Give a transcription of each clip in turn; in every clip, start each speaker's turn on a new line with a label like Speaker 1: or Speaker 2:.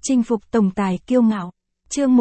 Speaker 1: Chinh phục tổng tài kiêu ngạo. Chương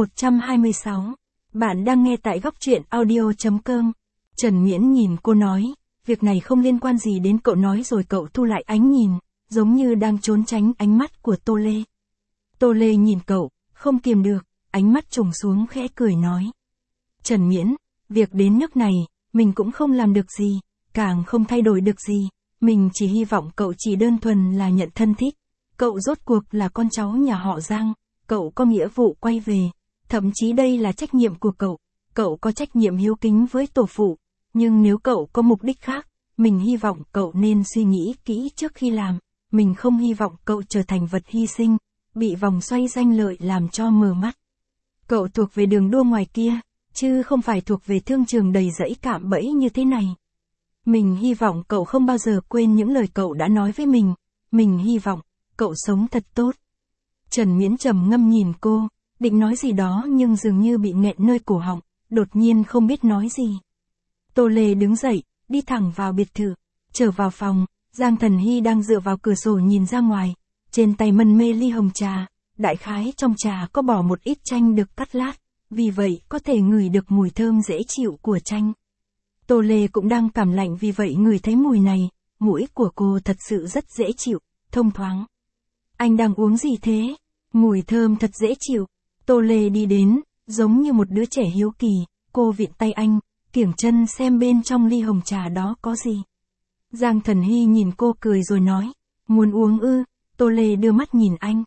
Speaker 1: 126. Bạn đang nghe tại góc truyện audio.com. Trần Miễn nhìn cô nói, việc này không liên quan gì đến cậu nói rồi cậu thu lại ánh nhìn, giống như đang trốn tránh ánh mắt của Tô Lê. Tô Lê nhìn cậu, không kiềm được, ánh mắt trùng xuống khẽ cười nói. Trần Miễn, việc đến nước này, mình cũng không làm được gì, càng không thay đổi được gì, mình chỉ hy vọng cậu chỉ đơn thuần là nhận thân thích. Cậu rốt cuộc là con cháu nhà họ Giang, cậu có nghĩa vụ quay về, thậm chí đây là trách nhiệm của cậu có trách nhiệm hiếu kính với tổ phụ, nhưng nếu cậu có mục đích khác, mình hy vọng cậu nên suy nghĩ kỹ trước khi làm, mình không hy vọng cậu trở thành vật hy sinh, bị vòng xoay danh lợi làm cho mờ mắt. Cậu thuộc về đường đua ngoài kia, chứ không phải thuộc về thương trường đầy rẫy cạm bẫy như thế này. Mình hy vọng cậu không bao giờ quên những lời cậu đã nói với mình hy vọng cậu sống thật tốt. Trần Miễn trầm ngâm nhìn cô, định nói gì đó nhưng dường như bị nghẹn nơi cổ họng, đột nhiên không biết nói gì. Tô Lê đứng dậy, đi thẳng vào biệt thự, trở vào phòng, Giang Thần Hy đang dựa vào cửa sổ nhìn ra ngoài, trên tay mân mê ly hồng trà, đại khái trong trà có bỏ một ít chanh được cắt lát, vì vậy có thể ngửi được mùi thơm dễ chịu của chanh. Tô Lê cũng đang cảm lạnh vì vậy ngửi thấy mùi này, mũi của cô thật sự rất dễ chịu, thông thoáng. Anh đang uống gì thế? Mùi thơm thật dễ chịu. Tô Lê đi đến, giống như một đứa trẻ hiếu kỳ, cô vịn tay anh, kiểng chân xem bên trong ly hồng trà đó có gì. Giang Thần Hy nhìn cô cười rồi nói, muốn uống ư? Tô Lê đưa mắt nhìn anh.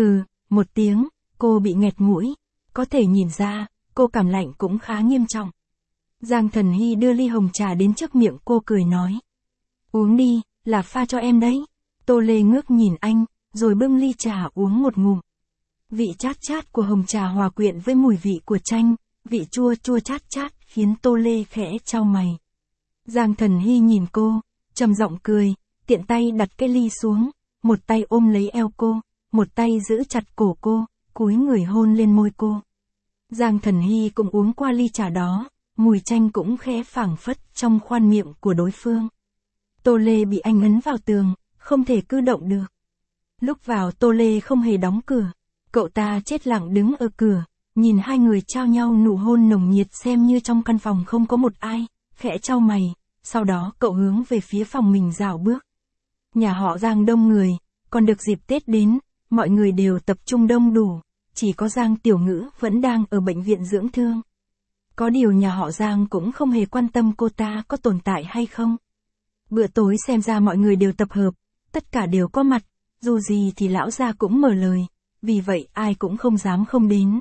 Speaker 1: Một tiếng, cô bị nghẹt mũi. Có thể nhìn ra, cô cảm lạnh cũng khá nghiêm trọng. Giang Thần Hy đưa ly hồng trà đến trước miệng cô cười nói. Uống đi, là pha cho em đấy. Tô Lê ngước nhìn anh, rồi bưng ly trà uống một ngụm. Vị chát chát của hồng trà hòa quyện với mùi vị của chanh, vị chua chua chát chát khiến Tô Lê khẽ chau mày. Giang Thần Hy nhìn cô, trầm giọng cười, tiện tay đặt cái ly xuống, một tay ôm lấy eo cô, một tay giữ chặt cổ cô, cúi người hôn lên môi cô. Giang Thần Hy cũng uống qua ly trà đó, mùi chanh cũng khẽ phảng phất trong khoang miệng của đối phương. Tô Lê bị anh ấn vào tường, không thể cử động được. Lúc vào Tô Lê không hề đóng cửa, cậu ta chết lặng đứng ở cửa, nhìn hai người trao nhau nụ hôn nồng nhiệt xem như trong căn phòng không có một ai, khẽ chau mày, sau đó cậu hướng về phía phòng mình rảo bước. Nhà họ Giang đông người, còn được dịp Tết đến, mọi người đều tập trung đông đủ, chỉ có Giang Tiểu Ngữ vẫn đang ở bệnh viện dưỡng thương. Có điều nhà họ Giang cũng không hề quan tâm cô ta có tồn tại hay không. Bữa tối xem ra mọi người đều tập hợp, tất cả đều có mặt, dù gì thì lão gia cũng mở lời, vì vậy ai cũng không dám không đến.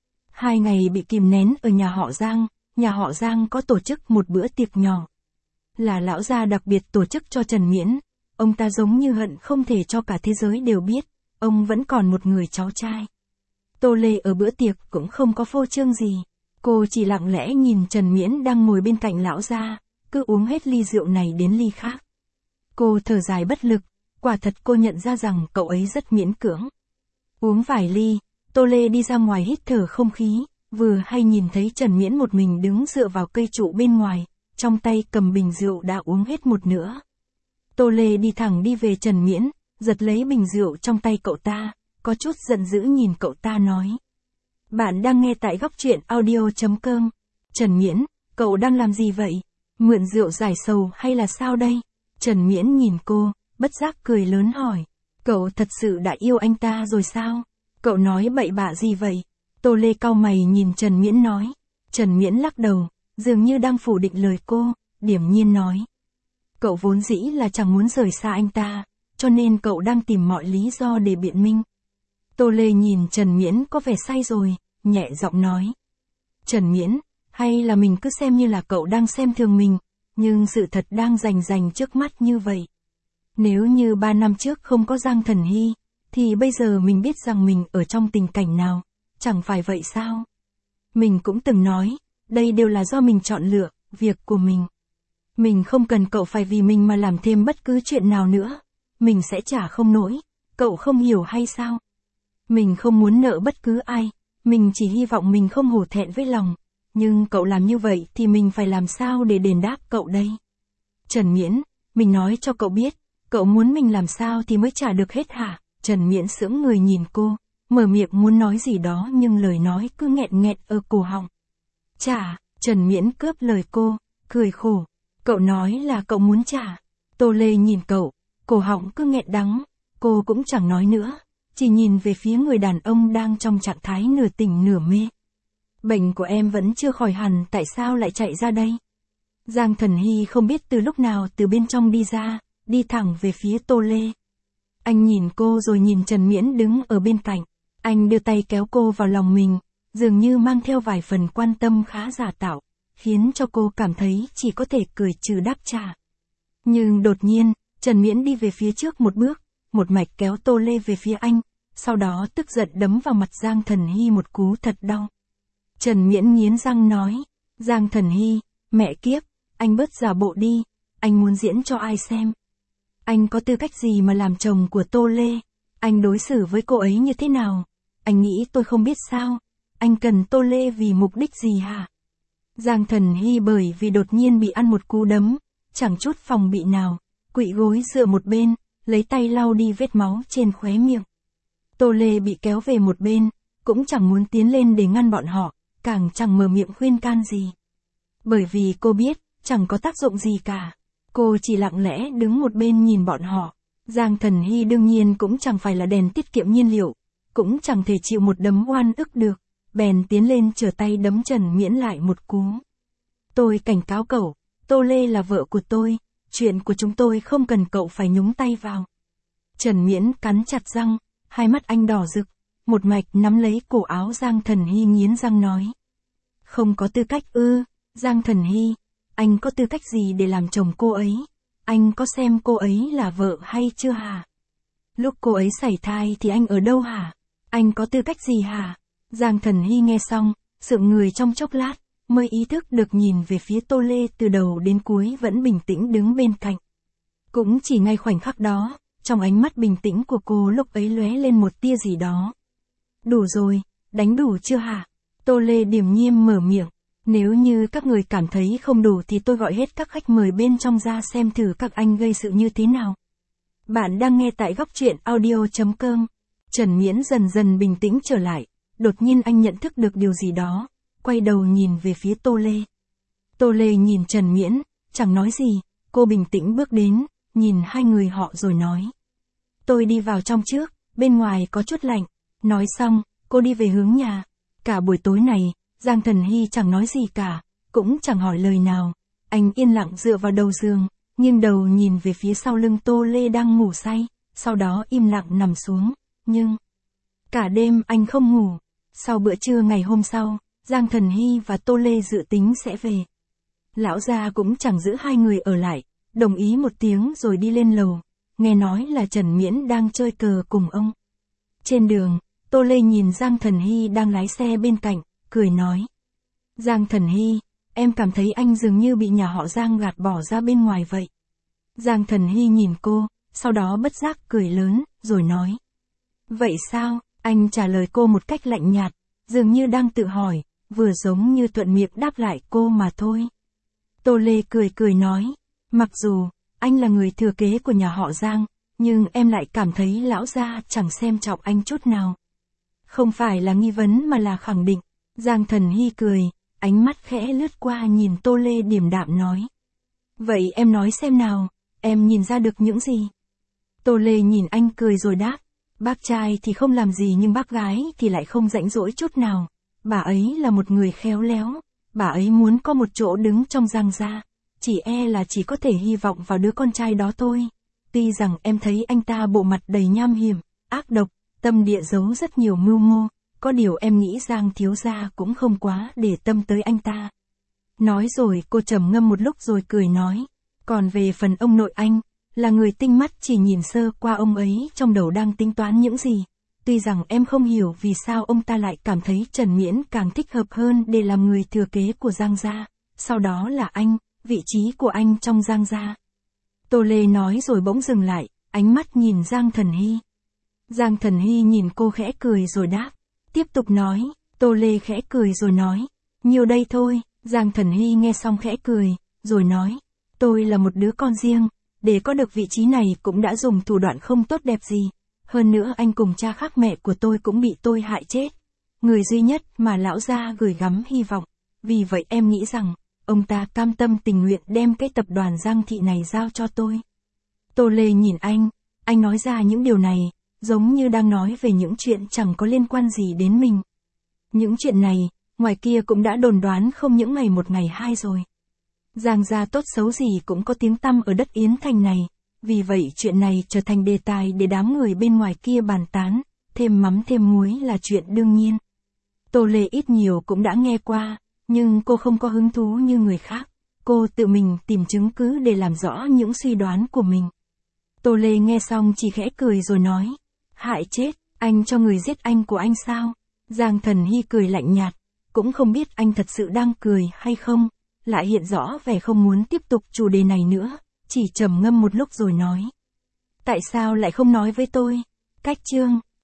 Speaker 1: 2 ngày bị kìm nén ở nhà họ Giang có tổ chức một bữa tiệc nhỏ. Là lão gia đặc biệt tổ chức cho Trần Miễn, ông ta giống như hận không thể cho cả thế giới đều biết, ông vẫn còn một người cháu trai. Tô Lê ở bữa tiệc cũng không có phô trương gì, cô chỉ lặng lẽ nhìn Trần Miễn đang ngồi bên cạnh lão gia, cứ uống hết ly rượu này đến ly khác. Cô thở dài bất lực, quả thật cô nhận ra rằng cậu ấy rất miễn cưỡng. Uống vài ly, Tô Lê đi ra ngoài hít thở không khí, vừa hay nhìn thấy Trần Miễn một mình đứng dựa vào cây trụ bên ngoài, trong tay cầm bình rượu đã uống hết một nửa. Tô Lê đi thẳng đi về Trần Miễn, giật lấy bình rượu trong tay cậu ta, có chút giận dữ nhìn cậu ta nói. Bạn đang nghe tại góc truyện audio.com. Trần Miễn, cậu đang làm gì vậy? Mượn rượu giải sầu hay là sao đây? Trần Miễn nhìn cô, bất giác cười lớn hỏi. Cậu thật sự đã yêu anh ta rồi sao? Cậu nói bậy bạ gì vậy? Tô Lê cau mày nhìn Trần Miễn nói. Trần Miễn lắc đầu, dường như đang phủ định lời cô, điềm nhiên nói. Cậu vốn dĩ là chẳng muốn rời xa anh ta, cho nên cậu đang tìm mọi lý do để biện minh. Tô Lê nhìn Trần Miễn có vẻ say rồi, nhẹ giọng nói. Trần Miễn, hay là mình cứ xem như là cậu đang xem thường mình, nhưng sự thật đang rành trước mắt như vậy. Nếu như 3 năm trước không có Giang Thần Hy, thì bây giờ mình biết rằng mình ở trong tình cảnh nào, chẳng phải vậy sao? Mình cũng từng nói, đây đều là do mình chọn lựa, việc của mình. Mình không cần cậu phải vì mình mà làm thêm bất cứ chuyện nào nữa, mình sẽ trả không nổi, cậu không hiểu hay sao? Mình không muốn nợ bất cứ ai, mình chỉ hy vọng mình không hổ thẹn với lòng, nhưng cậu làm như vậy thì mình phải làm sao để đền đáp cậu đây? Trần Miễn, mình nói cho cậu biết, cậu muốn mình làm sao thì mới trả được hết hả? Trần Miễn sững người nhìn cô, mở miệng muốn nói gì đó nhưng lời nói cứ nghẹn nghẹn ở cổ họng. Trả, Trần Miễn cướp lời cô, cười khổ. Cậu nói là cậu muốn trả. Tô Lê nhìn cậu, cổ họng cứ nghẹn đắng, cô cũng chẳng nói nữa, chỉ nhìn về phía người đàn ông đang trong trạng thái nửa tỉnh nửa mê. Bệnh của em vẫn chưa khỏi hẳn, tại sao lại chạy ra đây? Giang Thần Hy không biết từ lúc nào từ bên trong đi ra, đi thẳng về phía Tô Lê. Anh nhìn cô rồi nhìn Trần Miễn đứng ở bên cạnh. Anh đưa tay kéo cô vào lòng mình, dường như mang theo vài phần quan tâm khá giả tạo, khiến cho cô cảm thấy chỉ có thể cười trừ đáp trả. Nhưng đột nhiên, Trần Miễn đi về phía trước một bước, một mạch kéo Tô Lê về phía anh, sau đó tức giận đấm vào mặt Giang Thần Hy một cú thật đau. Trần Miễn nghiến răng nói, Giang Thần Hy, mẹ kiếp, anh bớt giả bộ đi, anh muốn diễn cho ai xem? Anh có tư cách gì mà làm chồng của Tô Lê? Anh đối xử với cô ấy như thế nào? Anh nghĩ tôi không biết sao? Anh cần Tô Lê vì mục đích gì hả? Giang Thần Hy bởi vì đột nhiên bị ăn một cú đấm, chẳng chút phòng bị nào, quỵ gối dựa một bên, lấy tay lau đi vết máu trên khóe miệng. Tô Lê bị kéo về một bên, cũng chẳng muốn tiến lên để ngăn bọn họ, càng chẳng mở miệng khuyên can gì. Bởi vì cô biết, chẳng có tác dụng gì cả. Cô chỉ lặng lẽ đứng một bên nhìn bọn họ. Giang Thần Hy đương nhiên cũng chẳng phải là đèn tiết kiệm nhiên liệu, cũng chẳng thể chịu một đấm oan ức được, bèn tiến lên trở tay đấm Trần Miễn lại một cú. Tôi cảnh cáo cậu, Tô Lê là vợ của tôi, chuyện của chúng tôi không cần cậu phải nhúng tay vào. Trần Miễn cắn chặt răng, hai mắt anh đỏ rực, một mạch nắm lấy cổ áo Giang Thần Hy nghiến răng nói. Không có tư cách ư? Giang Thần Hy, anh có tư cách gì để làm chồng cô ấy? Anh có xem cô ấy là vợ hay chưa hả? Lúc cô ấy sảy thai thì anh ở đâu hả? Anh có tư cách gì hả? Giang Thần Hy nghe xong, sững người trong chốc lát, mới ý thức được nhìn về phía Tô Lê từ đầu đến cuối vẫn bình tĩnh đứng bên cạnh. Cũng chỉ ngay khoảnh khắc đó, trong ánh mắt bình tĩnh của cô lúc ấy lóe lên một tia gì đó. Đủ rồi, đánh đủ chưa hả? Tô Lê điềm nhiên mở miệng. Nếu như các người cảm thấy không đủ thì tôi gọi hết các khách mời bên trong ra xem thử các anh gây sự như thế nào. Bạn đang nghe tại góc truyện audio.com. Trần Miễn dần dần bình tĩnh trở lại, đột nhiên anh nhận thức được điều gì đó, quay đầu nhìn về phía Tô Lê. Tô Lê nhìn Trần Miễn, chẳng nói gì, cô bình tĩnh bước đến, nhìn hai người họ rồi nói. Tôi đi vào trong trước, bên ngoài có chút lạnh. Nói xong, cô đi về hướng nhà. Cả buổi tối này, Giang Thần Hy chẳng nói gì cả, cũng chẳng hỏi lời nào. Anh yên lặng dựa vào đầu giường, nghiêng đầu nhìn về phía sau lưng Tô Lê đang ngủ say, sau đó im lặng nằm xuống, nhưng cả đêm anh không ngủ. Sau bữa trưa ngày hôm sau, Giang Thần Hy và Tô Lê dự tính sẽ về. Lão gia cũng chẳng giữ hai người ở lại, đồng ý một tiếng rồi đi lên lầu, nghe nói là Trần Miễn đang chơi cờ cùng ông. Trên đường, Tô Lê nhìn Giang Thần Hy đang lái xe bên cạnh, cười nói. Giang Thần Hy, em cảm thấy anh dường như bị nhà họ Giang gạt bỏ ra bên ngoài vậy. Giang Thần Hy nhìn cô, sau đó bất giác cười lớn, rồi nói. Vậy sao? Anh trả lời cô một cách lạnh nhạt, dường như đang tự hỏi, vừa giống như thuận miệng đáp lại cô mà thôi. Tô Lê cười nói, mặc dù anh là người thừa kế của nhà họ Giang, nhưng em lại cảm thấy lão gia chẳng xem trọng anh chút nào. Không phải là nghi vấn mà là khẳng định. Giang Thần Hy cười, ánh mắt khẽ lướt qua nhìn Tô Lê điềm đạm nói. Vậy em nói xem nào, em nhìn ra được những gì? Tô Lê nhìn anh cười rồi đáp. Bác trai thì không làm gì nhưng bác gái thì lại không rãnh rỗi chút nào. Bà ấy là một người khéo léo, bà ấy muốn có một chỗ đứng trong Giang gia. Chỉ là chỉ có thể hy vọng vào đứa con trai đó thôi. Tuy rằng em thấy anh ta bộ mặt đầy nham hiểm, ác độc, tâm địa giấu rất nhiều mưu mô, có điều em nghĩ Giang thiếu gia cũng không quá để tâm tới anh ta. Nói rồi cô trầm ngâm một lúc rồi cười nói, còn về phần ông nội anh, là người tinh mắt chỉ nhìn sơ qua ông ấy trong đầu đang tính toán những gì. Tuy rằng em không hiểu vì sao ông ta lại cảm thấy Trần Miễn càng thích hợp hơn để làm người thừa kế của Giang gia, sau đó là anh, vị trí của anh trong Giang gia. Tô Lê nói rồi bỗng dừng lại, ánh mắt nhìn Giang Thần Hy. Giang Thần Hy nhìn cô khẽ cười rồi đáp, tiếp tục nói. Tô Lê khẽ cười rồi nói, nhiều đây thôi. Giang Thần Hy nghe xong khẽ cười, rồi nói, tôi là một đứa con riêng, để có được vị trí này cũng đã dùng thủ đoạn không tốt đẹp gì. Hơn nữa anh cùng cha khác mẹ của tôi cũng bị tôi hại chết. Người duy nhất mà lão gia gửi gắm hy vọng. Vì vậy em nghĩ rằng, ông ta cam tâm tình nguyện đem cái tập đoàn Giang Thị này giao cho tôi. Tô Lê nhìn anh nói ra những điều này, giống như đang nói về những chuyện chẳng có liên quan gì đến mình. Những chuyện này, ngoài kia cũng đã đồn đoán không những ngày một ngày hai rồi. Giang gia tốt xấu gì cũng có tiếng tăm ở đất Yến Thành này, vì vậy chuyện này trở thành đề tài để đám người bên ngoài kia bàn tán, thêm mắm thêm muối là chuyện đương nhiên. Tô Lê ít nhiều cũng đã nghe qua, nhưng cô không có hứng thú như người khác, cô tự mình tìm chứng cứ để làm rõ những suy đoán của mình. Tô Lê nghe xong chỉ khẽ cười rồi nói, hại chết, anh cho người giết anh của anh sao? Giang Thần Hy cười lạnh nhạt, cũng không biết anh thật sự đang cười hay không, lại hiện rõ vẻ không muốn tiếp tục chủ đề này nữa, chỉ trầm ngâm một lúc rồi nói. Tại sao lại không nói với tôi? Cách chương